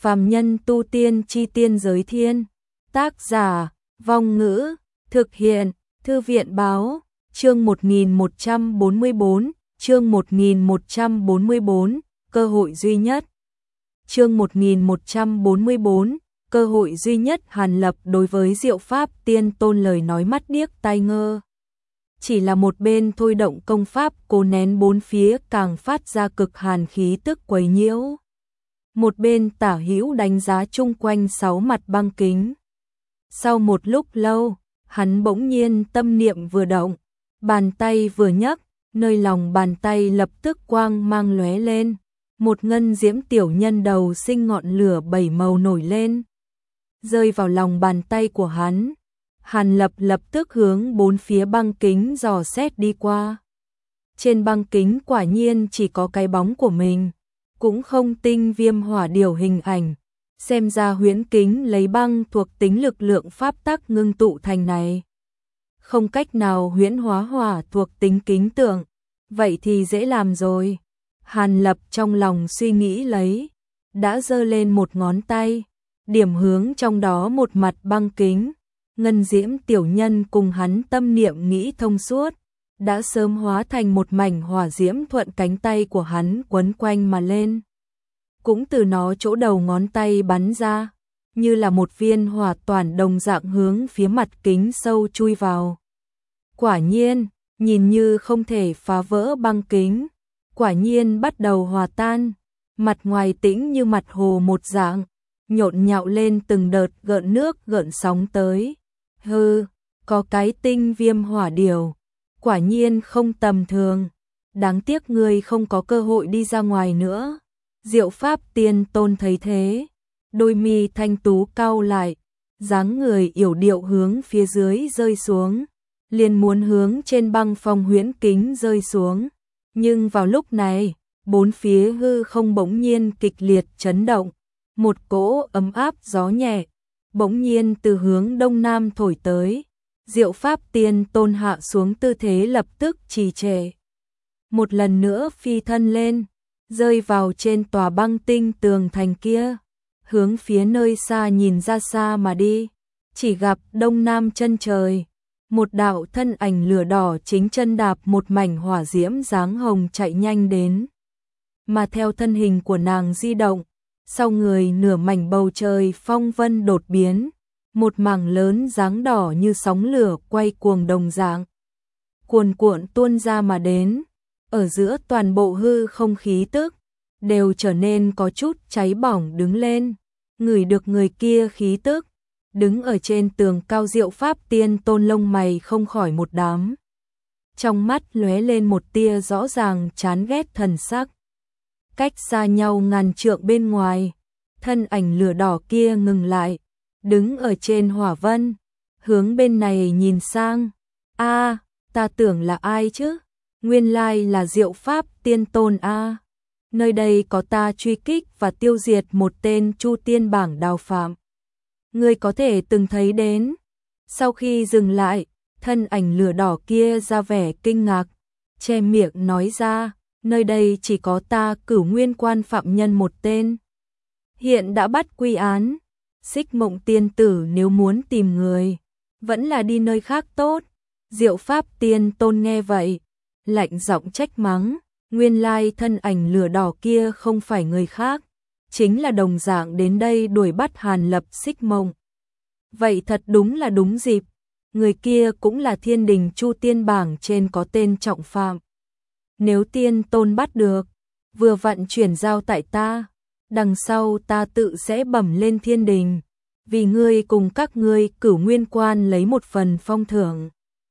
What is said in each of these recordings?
Phàm nhân tu tiên chi tiên giới thiên. Tác giả, Vong Ngữ, thực hiện, Thư viện báo, chương 1144, chương 1144, cơ hội duy nhất. Chương 1144, cơ hội duy nhất. Hàn Lập đối với Diệu Pháp Tiên Tôn lời nói mắt điếc tai ngơ. Chỉ là một bên thôi động công pháp cố nén bốn phía càng phát ra cực hàn khí tức quấy nhiễu. Một bên tả hữu đánh giá chung quanh sáu mặt băng kính. Sau một lúc lâu, hắn bỗng nhiên tâm niệm vừa động, bàn tay vừa nhấc, nơi lòng bàn tay lập tức quang mang lóe lên, một ngân diễm tiểu nhân đầu sinh ngọn lửa bảy màu nổi lên, rơi vào lòng bàn tay của hắn. Hàn Lập lập tức hướng bốn phía băng kính dò xét đi qua. Trên băng kính quả nhiên chỉ có cái bóng của mình, cũng không tinh viêm hỏa điều hình ảnh. Xem ra huyễn kính lấy băng thuộc tính lực lượng pháp tắc ngưng tụ thành này, không cách nào huyễn hóa hỏa thuộc tính kính tượng, vậy thì dễ làm rồi. Hàn Lập trong lòng suy nghĩ lấy, đã giơ lên một ngón tay, điểm hướng trong đó một mặt băng kính. Ngân diễm tiểu nhân cùng hắn tâm niệm nghĩ thông suốt, đã sớm hóa thành một mảnh hỏa diễm thuận cánh tay của hắn quấn quanh mà lên. Cũng từ nó chỗ đầu ngón tay bắn ra, như là một viên hỏa toàn đồng dạng hướng phía mặt kính sâu chui vào. Quả nhiên, nhìn như không thể phá vỡ băng kính, quả nhiên bắt đầu hòa tan, mặt ngoài tĩnh như mặt hồ một dạng, nhộn nhạo lên từng đợt gợn nước gợn sóng tới. Hừ, có cái tinh viêm hỏa điều, quả nhiên không tầm thường, đáng tiếc ngươi không có cơ hội đi ra ngoài nữa. Diệu Pháp Tiên Tôn thấy thế, đôi mi thanh tú cau lại, dáng người yểu điệu hướng phía dưới rơi xuống, liền muốn hướng trên băng phong huyễn kính rơi xuống. Nhưng vào lúc này, bốn phía hư không bỗng nhiên kịch liệt chấn động, một cỗ ấm áp gió nhẹ bỗng nhiên từ hướng đông nam thổi tới. Diệu Pháp Tiên Tôn hạ xuống tư thế lập tức trì trệ, một lần nữa phi thân lên, rơi vào trên tòa băng tinh tường thành kia, hướng phía nơi xa nhìn ra xa mà đi. Chỉ gặp đông nam chân trời, một đạo thân ảnh lửa đỏ chính chân đạp một mảnh hỏa diễm dáng hồng chạy nhanh đến. Mà theo thân hình của nàng di động, sau người nửa mảnh bầu trời phong vân đột biến, một mảng lớn dáng đỏ như sóng lửa quay cuồng đồng dạng, cuồn cuộn tuôn ra mà đến. Ở giữa toàn bộ hư không khí tức đều trở nên có chút cháy bỏng đứng lên. Ngửi được người kia khí tức, đứng ở trên tường cao Diệu Pháp Tiên Tôn lông mày không khỏi một đám, trong mắt lóe lên một tia rõ ràng chán ghét thần sắc. Cách xa nhau ngàn trượng bên ngoài, thân ảnh lửa đỏ kia ngừng lại, đứng ở trên hỏa vân, hướng bên này nhìn sang. A, ta tưởng là ai chứ? Nguyên lai là Diệu Pháp Tiên Tôn a. Nơi đây có ta truy kích và tiêu diệt một tên Chu Tiên bảng đào phạm. Ngươi có thể từng thấy đến. Sau khi dừng lại, thân ảnh lửa đỏ kia ra vẻ kinh ngạc, che miệng nói ra, nơi đây chỉ có ta Cửu Nguyên Quan phạm nhân một tên. Hiện đã bắt quy án. Xích Mộng tiên tử nếu muốn tìm người, vẫn là đi nơi khác tốt. Diệu Pháp Tiên Tôn nghe vậy, lạnh giọng trách mắng. Nguyên lai thân ảnh lửa đỏ kia không phải người khác, chính là đồng dạng đến đây đuổi bắt Hàn Lập Xích Mộng. Vậy thật đúng là đúng dịp, người kia cũng là thiên đình Chu Tiên bảng trên có tên trọng phạm. Nếu Tiên Tôn bắt được, vừa vặn chuyển giao tại ta, đằng sau ta tự sẽ bẩm lên thiên đình, vì ngươi cùng các ngươi Cửu Nguyên Quan lấy một phần phong thưởng.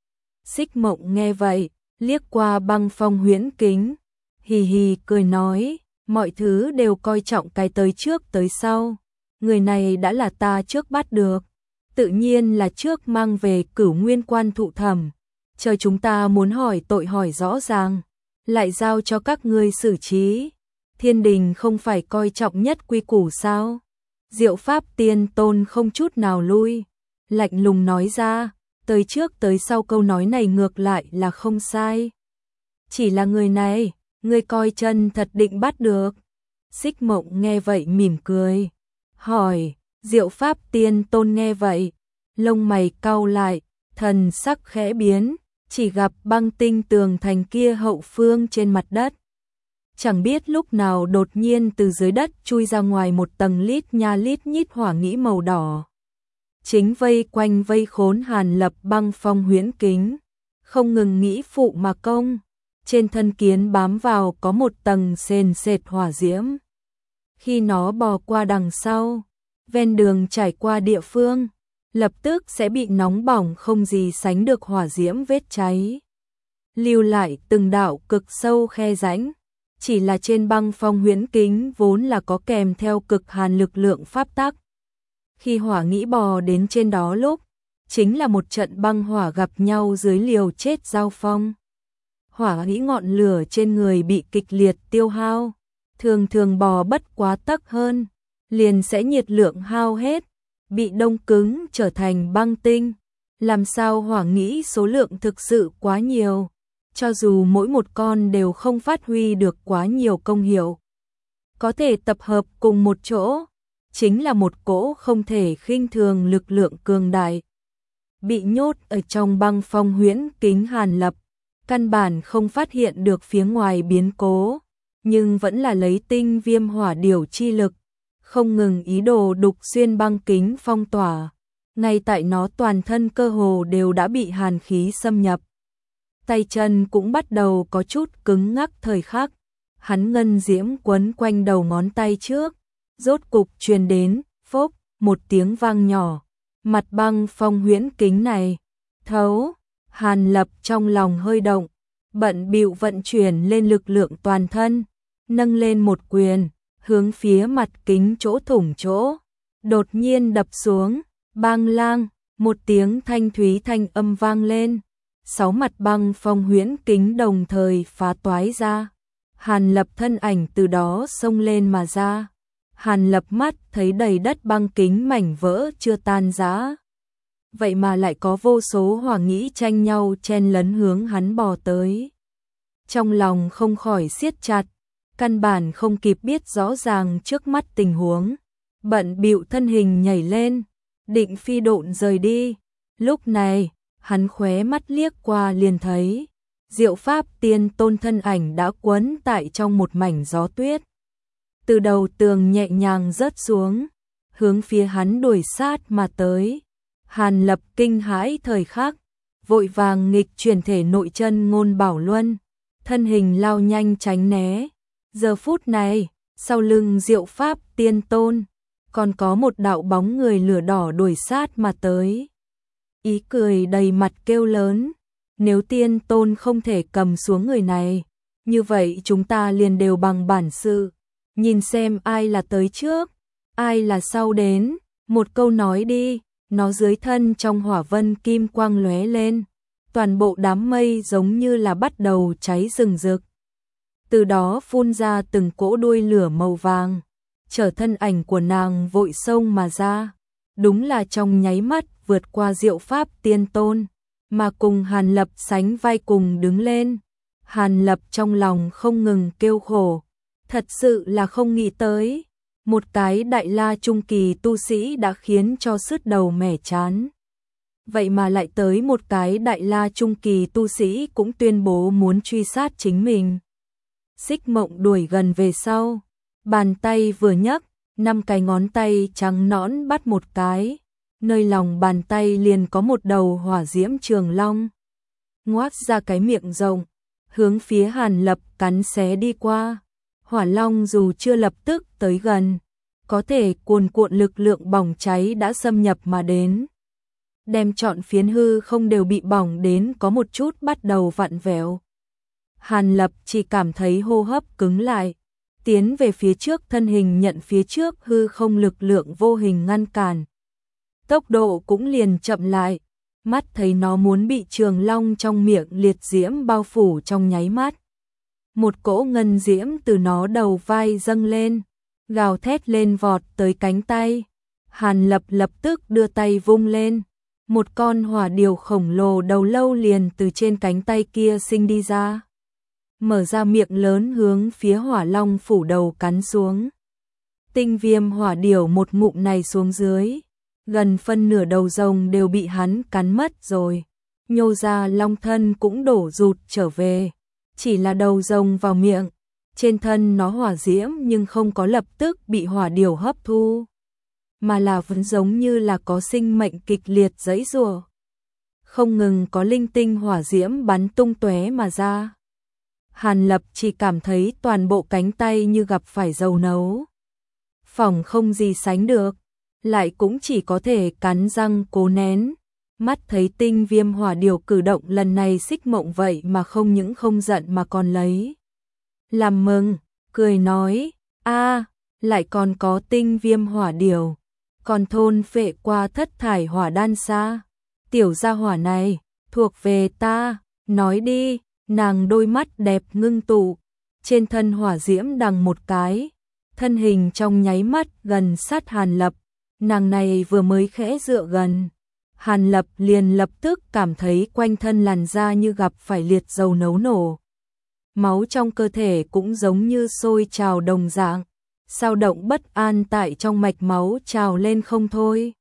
Xích Mộng nghe vậy, liếc qua băng phong huyễn kính, hì hì cười nói, mọi thứ đều coi trọng cái tới trước tới sau. Người này đã là ta trước bắt được, tự nhiên là trước mang về Cửu Nguyên Quan thụ thẩm, chờ chúng ta muốn hỏi tội hỏi rõ ràng, lại giao cho các ngươi xử trí. Thiên đình không phải coi trọng nhất quy củ sao? Diệu Pháp Tiên Tôn không chút nào lui, lạnh lùng nói ra, tới trước tới sau câu nói này ngược lại là không sai. Chỉ là người này, ngươi coi chân thật định bắt được. Xích Mộng nghe vậy mỉm cười, hỏi. Diệu Pháp Tiên Tôn nghe vậy, lông mày cau lại, thần sắc khẽ biến, chỉ gặp băng tinh tường thành kia hậu phương trên mặt đất. Chẳng biết lúc nào đột nhiên từ dưới đất chui ra ngoài một tầng lít nha lít nhít hỏa nghĩ màu đỏ. Chính vây quanh vây khốn Hàn Lập băng phong huyễn kính, không ngừng nghĩ phụ mà công. Trên thân kiến bám vào có một tầng sền sệt hỏa diễm. Khi nó bò qua đằng sau, ven đường trải qua địa phương, lập tức sẽ bị nóng bỏng không gì sánh được hỏa diễm vết cháy. Lưu lại từng đạo cực sâu khe rãnh, chỉ là trên băng phong huyễn kính vốn là có kèm theo cực hàn lực lượng pháp tắc. Khi hỏa nghĩ bò đến trên đó lúc, chính là một trận băng hỏa gặp nhau dưới liều chết giao phong. Hỏa nghĩ ngọn lửa trên người bị kịch liệt tiêu hao, thường thường bò bất quá tấc hơn, liền sẽ nhiệt lượng hao hết, bị đông cứng trở thành băng tinh. Làm sao hỏa nghĩ số lượng thực sự quá nhiều, cho dù mỗi một con đều không phát huy được quá nhiều công hiệu. Có thể tập hợp cùng một chỗ, chính là một cỗ không thể khinh thường lực lượng cường đại. Bị nhốt ở trong băng phong huyễn kính Hàn Lập, căn bản không phát hiện được phía ngoài biến cố, nhưng vẫn là lấy tinh viêm hỏa điều chi lực, không ngừng ý đồ đục xuyên băng kính phong tỏa. Ngay tại nó toàn thân cơ hồ đều đã bị hàn khí xâm nhập. Tay chân cũng bắt đầu có chút cứng ngắc thời khắc. Hắn ngân diễm quấn quanh đầu ngón tay trước, rốt cục truyền đến, phốc, một tiếng vang nhỏ. Mặt băng phong huyễn kính này, thấu. Hàn Lập trong lòng hơi động, bận bịu vận chuyển lên lực lượng toàn thân, nâng lên một quyền, hướng phía mặt kính chỗ thủng chỗ, đột nhiên đập xuống, bang lang, một tiếng thanh thúy thanh âm vang lên, 6 mặt băng phong huyễn kính đồng thời phá toái ra. Hàn Lập thân ảnh từ đó xông lên mà ra. Hàn Lập mắt thấy đầy đất băng kính mảnh vỡ chưa tan rã. Vậy mà lại có vô số hỏa nghĩ tranh nhau chen lấn hướng hắn bò tới. Trong lòng không khỏi siết chặt, căn bản không kịp biết rõ ràng trước mắt tình huống, bận bịu thân hình nhảy lên, định phi độn rời đi. Lúc này, hắn khóe mắt liếc qua liền thấy, Diệu Pháp Tiên Tôn thân ảnh đã quấn tại trong một mảnh gió tuyết. Từ đầu tường nhẹ nhàng rớt xuống, hướng phía hắn đuổi sát mà tới. Hàn Lập kinh hãi thời khắc, vội vàng nghịch chuyển thể nội chân ngôn bảo luân, thân hình lao nhanh tránh né. Giờ phút này, sau lưng Diệu Pháp Tiên Tôn, còn có một đạo bóng người lửa đỏ đuổi sát mà tới. Ý cười đầy mặt kêu lớn, nếu Tiên Tôn không thể cầm xuống người này, như vậy chúng ta liền đều bằng bản sự, nhìn xem ai là tới trước, ai là sau đến, một câu nói đi. Nó dưới thân trong hỏa vân kim quang lóe lên, toàn bộ đám mây giống như là bắt đầu cháy rừng rực. Từ đó phun ra từng cỗ đuôi lửa màu vàng, chở thân ảnh của nàng vội xông mà ra. Đúng là trong nháy mắt vượt qua Diệu Pháp Tiên Tôn, mà cùng Hàn Lập sánh vai cùng đứng lên. Hàn Lập trong lòng không ngừng kêu khổ, thật sự là không nghĩ tới. Một cái đại la trung kỳ tu sĩ đã khiến cho sứt đầu mẻ chán. Vậy mà lại tới một cái đại la trung kỳ tu sĩ cũng tuyên bố muốn truy sát chính mình. Xích Mộng đuổi gần về sau, bàn tay vừa nhấc, 5 cái ngón tay trắng nõn bắt một cái, nơi lòng bàn tay liền có một đầu hỏa diễm trường long. Ngoác ra cái miệng rộng, hướng phía Hàn Lập cắn xé đi qua. Hỏa long dù chưa lập tức tới gần, có thể cuồn cuộn lực lượng bỏng cháy đã xâm nhập mà đến. Đem trọn phiến hư không đều bị bỏng đến có một chút bắt đầu vặn vẹo. Hàn Lập chỉ cảm thấy hô hấp cứng lại, tiến về phía trước thân hình nhận phía trước hư không lực lượng vô hình ngăn cản. Tốc độ cũng liền chậm lại, mắt thấy nó muốn bị trường long trong miệng liệt diễm bao phủ trong nháy mắt. Một cỗ ngân diễm từ nó đầu vai dâng lên, gào thét lên vọt tới cánh tay. Hàn Lập lập tức đưa tay vung lên, một con hỏa điều khổng lồ đầu lâu liền từ trên cánh tay kia sinh đi ra, mở ra miệng lớn hướng phía hỏa long phủ đầu cắn xuống. Tinh viêm hỏa điểu một ngụm này xuống dưới, gần phân nửa đầu rồng đều bị hắn cắn mất rồi. Nhô ra long thân cũng đổ rụt trở về, chỉ là đầu rồng vào miệng, trên thân nó hỏa diễm nhưng không có lập tức bị hỏa điểu hấp thu, mà là vẫn giống như là có sinh mệnh kịch liệt giãy giụa. Không ngừng có linh tinh hỏa diễm bắn tung tóe mà ra. Hàn Lập chỉ cảm thấy toàn bộ cánh tay như gặp phải dầu nấu. Phỏng không gì sánh được, lại cũng chỉ có thể cắn răng cố nén. Mắt thấy tinh viêm hỏa điểu cử động lần này Xích Mộng vậy mà không những không giận mà còn lấy làm mừng, cười nói, lại còn có tinh viêm hỏa điểu, còn thôn phệ qua thất thải hỏa đan xa. Tiểu gia hỏa này, thuộc về ta, nói đi. Nàng đôi mắt đẹp ngưng tụ, trên thân hỏa diễm đằng một cái, thân hình trong nháy mắt gần sát Hàn Lập. Nàng này vừa mới khẽ dựa gần, Hàn Lập liền lập tức cảm thấy quanh thân làn da như gặp phải liệt dầu nấu nổ. Máu trong cơ thể cũng giống như sôi trào đồng dạng, dao động bất an tại trong mạch máu trào lên không thôi.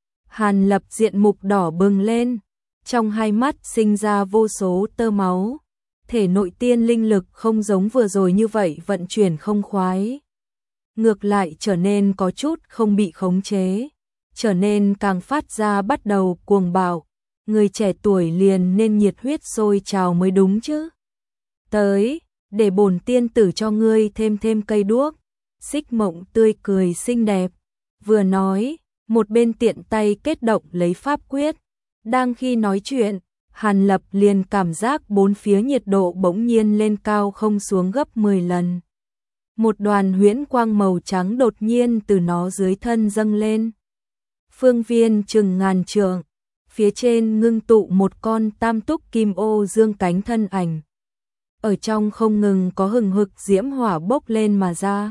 Hàn Lập diện mục đỏ bừng lên, trong hai mắt sinh ra vô số tơ máu. Thể nội tiên linh lực không giống vừa rồi như vậy vận chuyển không khoái. Ngược lại trở nên có chút không bị khống chế, trở nên càng phát ra bắt đầu cuồng bạo. Người trẻ tuổi liền nên nhiệt huyết sôi trào mới đúng chứ. Tới, để bổn tiên tử cho ngươi thêm cây đuốc. Xích Mộng tươi cười xinh đẹp, vừa nói, một bên tiện tay kết động lấy pháp quyết. Đang khi nói chuyện, Hàn Lập liền cảm giác bốn phía nhiệt độ bỗng nhiên lên cao không xuống gấp 10 lần. Một đoàn huyễn quang màu trắng đột nhiên từ nó dưới thân dâng lên. Phương viên chừng ngàn trượng, phía trên ngưng tụ một con tam túc kim ô dương cánh thân ảnh. Ở trong không ngừng có hừng hực diễm hỏa bốc lên mà ra.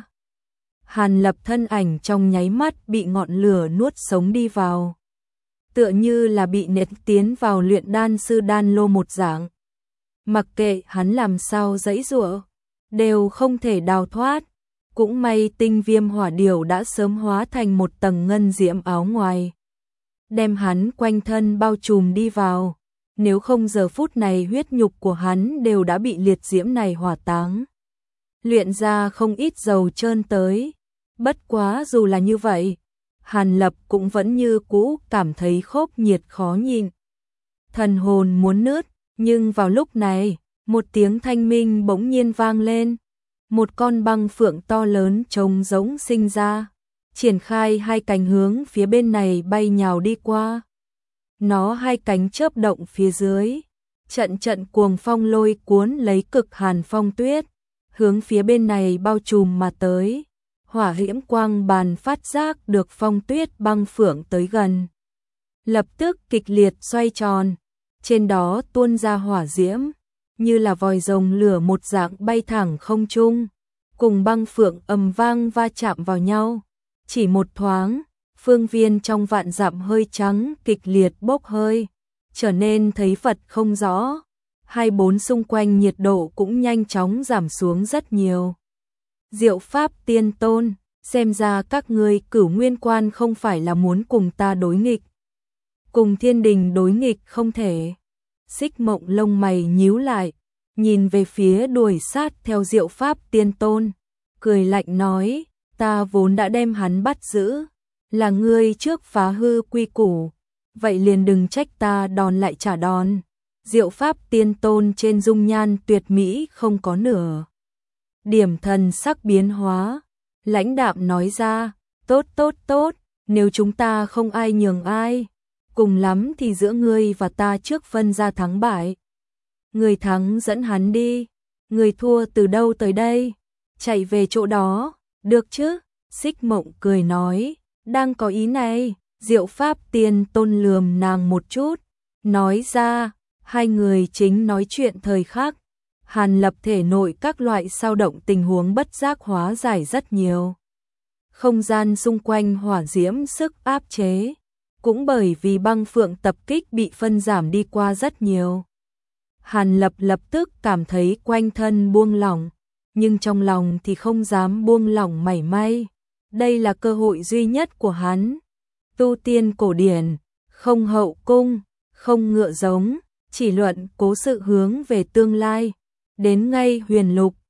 Hàn Lập thân ảnh trong nháy mắt bị ngọn lửa nuốt sống đi vào. Tựa như là bị nện tiến vào luyện đan sư đan lô một dạng. Mặc kệ hắn làm sao giãy giụa, đều không thể đào thoát. Cũng may tinh viêm hỏa điểu đã sớm hóa thành một tầng ngân diễm áo ngoài, đem hắn quanh thân bao trùm đi vào. Nếu không giờ phút này huyết nhục của hắn đều đã bị liệt diễm này hỏa táng, luyện ra không ít dầu trơn tới. Bất quá dù là như vậy, Hàn Lập cũng vẫn như cũ cảm thấy khốc nhiệt khó nhịn. Thần hồn muốn nứt, nhưng vào lúc này, một tiếng thanh minh bỗng nhiên vang lên. Một con băng phượng to lớn trông giống sinh ra, triển khai hai cánh hướng phía bên này bay nhào đi qua. Nó hai cánh chớp động phía dưới, trận trận cuồng phong lôi cuốn lấy cực hàn phong tuyết, hướng phía bên này bao trùm mà tới. Hỏa diễm quang bàn phát giác được phong tuyết băng phượng tới gần, lập tức kịch liệt xoay tròn, trên đó tuôn ra hỏa diễm, như là vòi rồng lửa một dạng bay thẳng không trung, cùng băng phượng ầm vang va chạm vào nhau. Chỉ một thoáng, phương viên trong vạn dặm hơi trắng kịch liệt bốc hơi, trở nên thấy vật không rõ. Hai bốn xung quanh nhiệt độ cũng nhanh chóng giảm xuống rất nhiều. Diệu Pháp Tiên Tôn, xem ra các ngươi Cửu Nguyên Quan không phải là muốn cùng ta đối nghịch. Cùng thiên đình đối nghịch không thể. Xích Mộng lông mày nhíu lại, nhìn về phía đuổi sát theo Diệu Pháp Tiên Tôn, cười lạnh nói, ta vốn đã đem hắn bắt giữ, là ngươi trước phá hư quy củ, vậy liền đừng trách ta đòn lại trả đòn. Diệu Pháp Tiên Tôn trên dung nhan tuyệt mỹ không có nửa điểm thần sắc biến hóa, lãnh đạm nói ra, tốt, nếu chúng ta không ai nhường ai, cùng lắm thì giữa ngươi và ta trước phân ra thắng bại. Người thắng dẫn hắn đi, người thua từ đâu tới đây, chạy về chỗ đó, được chứ? Xích Mộng cười nói, đang có ý này. Diệu Pháp Tiên Tôn lườm nàng một chút, nói ra, hai người chính nói chuyện thời khắc, Hàn Lập thể nội các loại dao động tình huống bất giác hóa giải rất nhiều. Không gian xung quanh hỏa diễm sức áp chế, cũng bởi vì băng phượng tập kích bị phân giảm đi qua rất nhiều. Hàn Lập lập tức cảm thấy quanh thân buông lỏng, nhưng trong lòng thì không dám buông lỏng mảy may. đây là cơ hội duy nhất của hắn. Tu tiên cổ điển, không hậu cung, không ngựa giống, chỉ luận cố sự hướng về tương lai. Đến ngay huyền lục,